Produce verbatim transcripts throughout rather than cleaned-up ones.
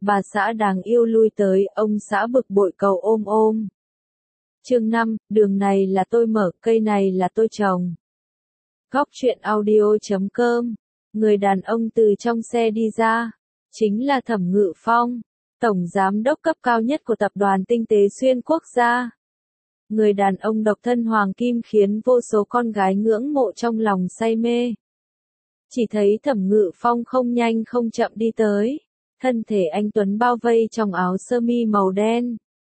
bà xã đáng yêu lui tới, ông xã bực bội cầu ôm ôm. Chương năm, đường này là tôi mở, cây này là tôi trồng. Góc truyện audio chấm com. Người đàn ông từ trong xe đi ra, chính là Thẩm Ngự Phong, tổng giám đốc cấp cao nhất của tập đoàn Tinh tế xuyên quốc gia. Người đàn ông độc thân hoàng kim khiến vô số con gái ngưỡng mộ trong lòng say mê. Chỉ thấy Thẩm Ngự Phong không nhanh không chậm đi tới, thân thể anh tuấn bao vây trong áo sơ mi màu đen.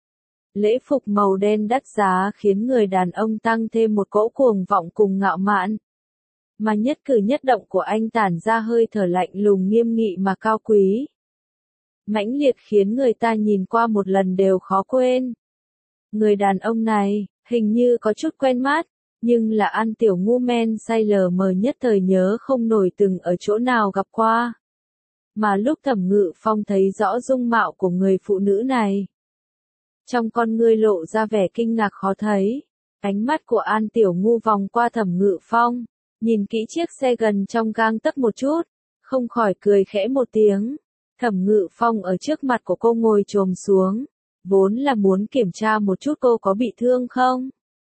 Lễ phục màu đen đắt giá khiến người đàn ông tăng thêm một cỗ cuồng vọng cùng ngạo mạn. Mà nhất cử nhất động của anh tản ra hơi thở lạnh lùng nghiêm nghị mà cao quý. Mãnh liệt khiến người ta nhìn qua một lần đều khó quên. Người đàn ông này, hình như có chút quen mắt, nhưng là An Tiểu Ngu men say lờ mờ nhất thời nhớ không nổi từng ở chỗ nào gặp qua. Mà lúc Thẩm Ngự Phong thấy rõ dung mạo của người phụ nữ này, trong con ngươi lộ ra vẻ kinh ngạc khó thấy. Ánh mắt của An Tiểu Ngu vòng qua Thẩm Ngự Phong, nhìn kỹ chiếc xe gần trong gang tấc một chút, không khỏi cười khẽ một tiếng. Thẩm Ngự Phong ở trước mặt của cô ngồi chồm xuống, vốn là muốn kiểm tra một chút cô có bị thương không.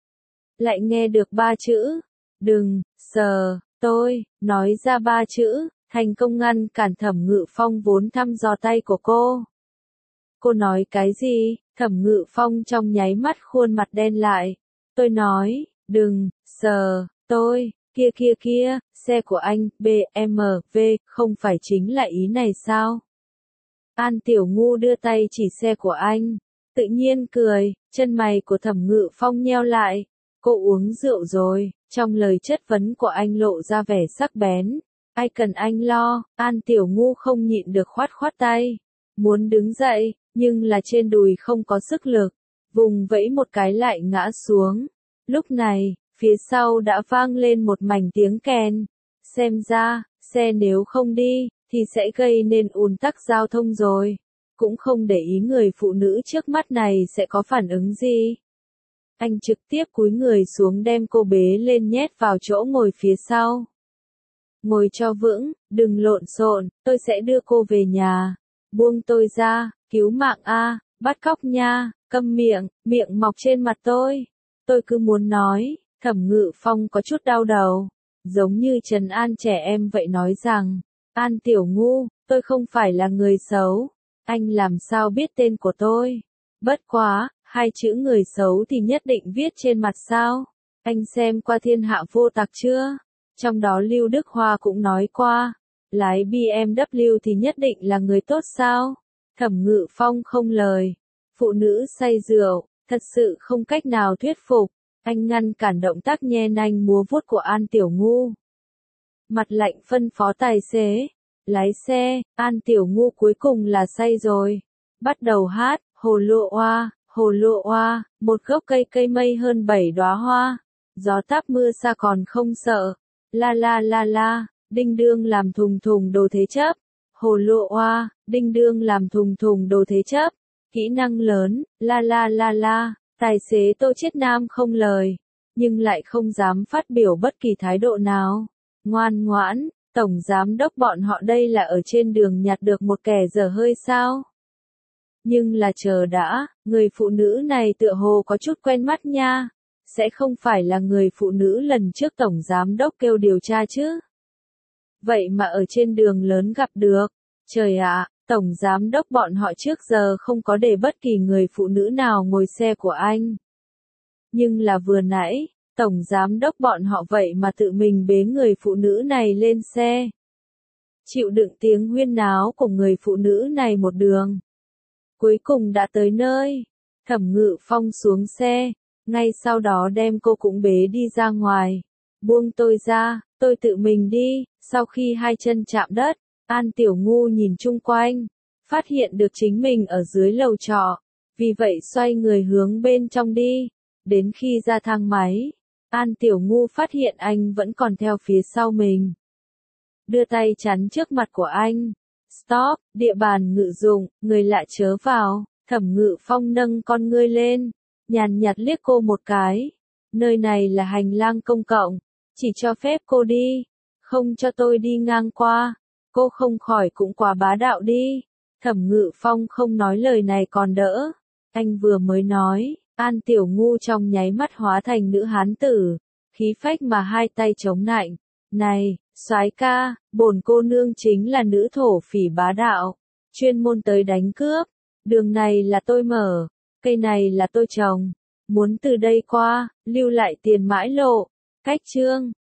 Lại nghe được ba chữ, đừng, sờ, tôi, nói ra ba chữ, thành công ngăn cản Thẩm Ngự Phong vốn thăm dò tay của cô. Cô nói cái gì? Thẩm Ngự Phong trong nháy mắt khuôn mặt đen lại. Tôi nói, đừng, sờ, tôi, kia kia kia, xe của anh, bê em vê, không phải chính là ý này sao? An Tiểu Ngu đưa tay chỉ xe của anh, tự nhiên cười, chân mày của Thẩm Ngự Phong nheo lại. Cô uống rượu rồi, trong lời chất vấn của anh lộ ra vẻ sắc bén. Ai cần anh lo? An Tiểu Ngu không nhịn được khoát khoát tay, muốn đứng dậy, nhưng là trên đùi không có sức lực, vùng vẫy một cái lại ngã xuống. Lúc này, phía sau đã vang lên một mảnh tiếng kèn. Xem ra, xe nếu không đi, thì sẽ gây nên ùn tắc giao thông rồi. Cũng không để ý người phụ nữ trước mắt này sẽ có phản ứng gì. Anh trực tiếp cúi người xuống đem cô bế lên nhét vào chỗ ngồi phía sau. Ngồi cho vững, đừng lộn xộn, tôi sẽ đưa cô về nhà. Buông tôi ra, cứu mạng a, bắt cóc nha, câm miệng, miệng mọc trên mặt tôi. Tôi cứ muốn nói, Thẩm Ngự Phong có chút đau đầu, giống như trấn an trẻ em vậy nói rằng, An Tiểu Ngu, tôi không phải là người xấu, anh làm sao biết tên của tôi? Bất quá, hai chữ người xấu thì nhất định viết trên mặt sao? Anh xem qua Thiên Hạ Vô Tặc chưa? Trong đó Lưu Đức Hoa cũng nói qua, lái bê em vê thì nhất định là người tốt sao? Thẩm Ngự Phong không lời. Phụ nữ say rượu, thật sự không cách nào thuyết phục. Anh ngăn cản động tác nhe nanh múa vuốt của An Tiểu Ngu. Mặt lạnh phân phó tài xế, lái xe. An Tiểu Ngu cuối cùng là say rồi. Bắt đầu hát, hồ lô oa, hồ lô oa, một gốc cây cây mây hơn bảy đóa hoa. Gió táp mưa xa còn không sợ. La la la la, đinh đương làm thùng thùng đồ thế chấp. Hồ lô oa, đinh đương làm thùng thùng đồ thế chấp. Kỹ năng lớn, la la la la, tài xế Tô Chiết Nam không lời, nhưng lại không dám phát biểu bất kỳ thái độ nào. Ngoan ngoãn, tổng giám đốc bọn họ đây là ở trên đường nhặt được một kẻ dở hơi sao? Nhưng là chờ đã, người phụ nữ này tựa hồ có chút quen mắt nha. Sẽ không phải là người phụ nữ lần trước tổng giám đốc kêu điều tra chứ? Vậy mà ở trên đường lớn gặp được. Trời ạ, tổng giám đốc bọn họ trước giờ không có để bất kỳ người phụ nữ nào ngồi xe của anh. Nhưng là vừa nãy, tổng giám đốc bọn họ vậy mà tự mình bế người phụ nữ này lên xe. Chịu đựng tiếng huyên náo của người phụ nữ này một đường. Cuối cùng đã tới nơi. Thẩm Ngự Phong xuống xe, ngay sau đó đem cô cũng bế đi ra ngoài. Buông tôi ra, tôi tự mình đi. Sau khi hai chân chạm đất, An Tiểu Ngu nhìn chung quanh, phát hiện được chính mình ở dưới lầu trọ, vì vậy xoay người hướng bên trong đi. Đến khi ra thang máy, An Tiểu Ngu phát hiện anh vẫn còn theo phía sau mình. Đưa tay chắn trước mặt của anh. Stop, địa bàn ngự dụng, người lạ chớ vào. Thẩm Ngự Phong nâng con ngươi lên, nhàn nhạt liếc cô một cái. Nơi này là hành lang công cộng, chỉ cho phép cô đi, không cho tôi đi ngang qua. Cô không khỏi cũng quá bá đạo đi. Thẩm Ngự Phong không nói lời này còn đỡ. Anh vừa mới nói, An Tiểu Ngu trong nháy mắt hóa thành nữ hán tử, khí phách mà hai tay chống nạnh. Này, soái ca, bổn cô nương chính là nữ thổ phỉ bá đạo, chuyên môn tới đánh cướp. Đường này là tôi mở, cây này là tôi trồng, muốn từ đây qua, lưu lại tiền mãi lộ. Cách chương